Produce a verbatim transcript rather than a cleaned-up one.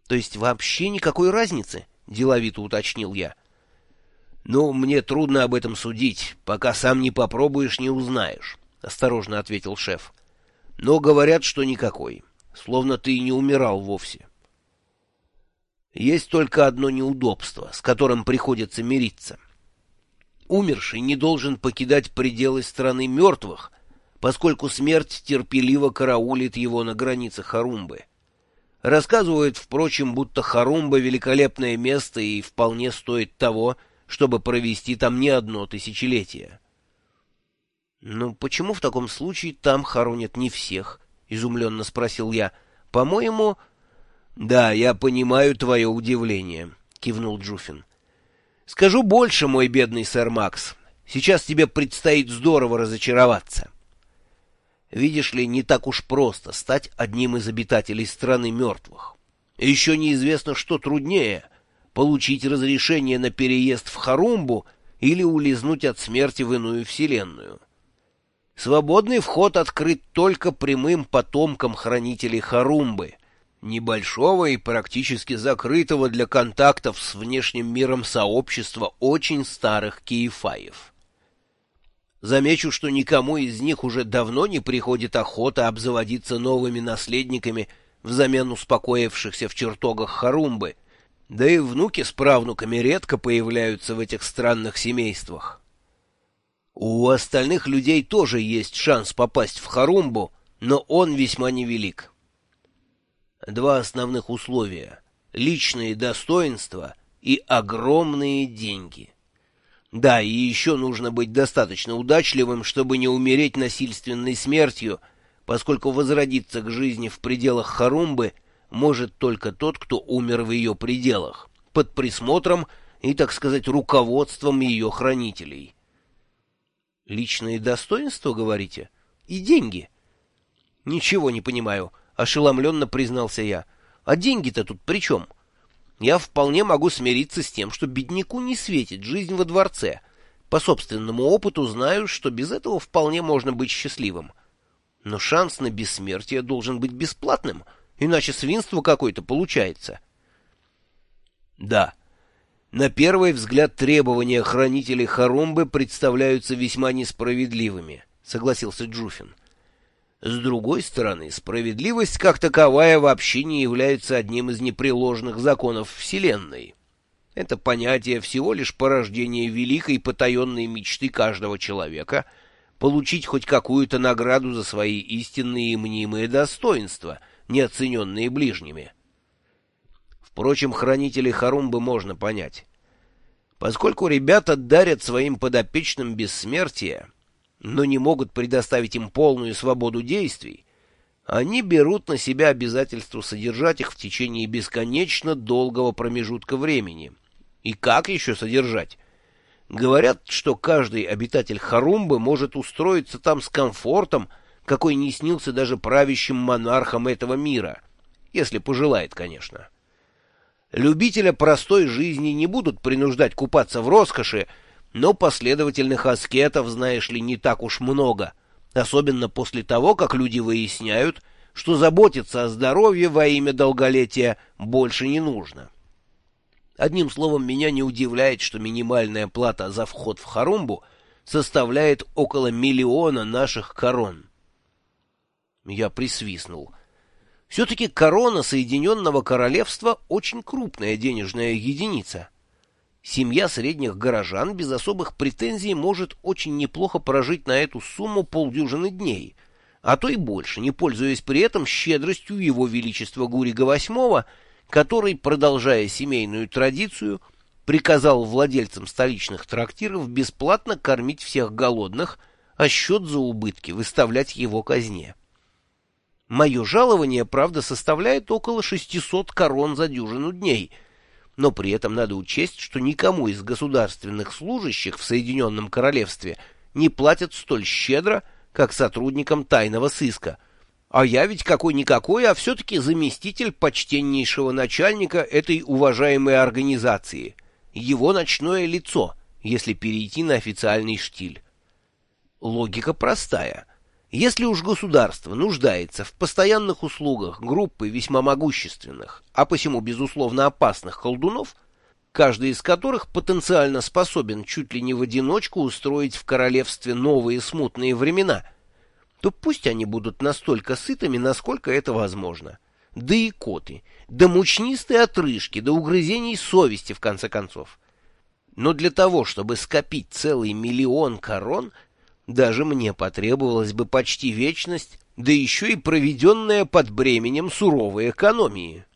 То есть вообще никакой разницы? — деловито уточнил я. — Ну, мне трудно об этом судить. Пока сам не попробуешь, не узнаешь, — осторожно ответил шеф. — Но говорят, что никакой. Словно ты и не умирал вовсе. Есть только одно неудобство, с которым приходится мириться. Умерший не должен покидать пределы страны мертвых, поскольку смерть терпеливо караулит его на границах Харумбы. Рассказывают, впрочем, будто Харумба — великолепное место и вполне стоит того, чтобы провести там не одно тысячелетие. — Ну, почему в таком случае там хоронят не всех? — изумленно спросил я. — По-моему... — Да, я понимаю твое удивление, — кивнул Джуфин. — Скажу больше, мой бедный сэр Макс. Сейчас тебе предстоит здорово разочароваться. Видишь ли, не так уж просто стать одним из обитателей страны мертвых. Еще неизвестно, что труднее — получить разрешение на переезд в Харумбу или улизнуть от смерти в иную вселенную. Свободный вход открыт только прямым потомкам хранителей Харумбы, небольшого и практически закрытого для контактов с внешним миром сообщества очень старых киефаев. Замечу, что никому из них уже давно не приходит охота обзаводиться новыми наследниками взамен успокоившихся в чертогах Харумбы, да и внуки с правнуками редко появляются в этих странных семействах. У остальных людей тоже есть шанс попасть в Харумбу, но он весьма невелик. Два основных условия — личные достоинства и огромные деньги. Да, и еще нужно быть достаточно удачливым, чтобы не умереть насильственной смертью, поскольку возродиться к жизни в пределах Харумбы может только тот, кто умер в ее пределах, под присмотром и, так сказать, руководством ее хранителей. Личные достоинства, говорите? И деньги? Ничего не понимаю, ошеломленно признался я. А деньги-то тут при чем? Я вполне могу смириться с тем, что бедняку не светит жизнь во дворце. По собственному опыту знаю, что без этого вполне можно быть счастливым. Но шанс на бессмертие должен быть бесплатным, иначе свинство какое-то получается. Да, на первый взгляд требования хранителей Харумбы представляются весьма несправедливыми, согласился Джуфин. С другой стороны, справедливость как таковая вообще не является одним из непреложных законов Вселенной. Это понятие всего лишь порождение великой потаенной мечты каждого человека получить хоть какую-то награду за свои истинные и мнимые достоинства, неоцененные ближними. Впрочем, хранителей Харумбы можно понять. Поскольку ребята дарят своим подопечным бессмертие, но не могут предоставить им полную свободу действий, они берут на себя обязательство содержать их в течение бесконечно долгого промежутка времени. И как еще содержать? Говорят, что каждый обитатель Харумбы может устроиться там с комфортом, какой не снился даже правящим монархам этого мира, если пожелает, конечно. Любителя простой жизни не будут принуждать купаться в роскоши, но последовательных аскетов, знаешь ли, не так уж много, особенно после того, как люди выясняют, что заботиться о здоровье во имя долголетия больше не нужно. Одним словом, меня не удивляет, что минимальная плата за вход в Харумбу составляет около миллиона наших корон. Я присвистнул. Все-таки корона Соединенного Королевства очень крупная денежная единица. Семья средних горожан без особых претензий может очень неплохо прожить на эту сумму полдюжины дней, а то и больше, не пользуясь при этом щедростью его величества Гурига восьмого, который, продолжая семейную традицию, приказал владельцам столичных трактиров бесплатно кормить всех голодных, а счет за убытки выставлять его казне. Мое жалование, правда, составляет около шестисот корон за дюжину дней, но при этом надо учесть, что никому из государственных служащих в Соединенном Королевстве не платят столь щедро, как сотрудникам тайного сыска. А я ведь какой-никакой, а все-таки заместитель почтеннейшего начальника этой уважаемой организации, его ночное лицо, если перейти на официальный штиль. Логика простая. Если уж государство нуждается в постоянных услугах группы весьма могущественных, а посему безусловно опасных колдунов, каждый из которых потенциально способен чуть ли не в одиночку устроить в королевстве новые смутные времена, то пусть они будут настолько сытыми, насколько это возможно. Да и коты, да мучнистые отрыжки, да угрызений совести, в конце концов. Но для того, чтобы скопить целый миллион корон, даже мне потребовалась бы почти вечность, да еще и проведенная под бременем суровой экономии.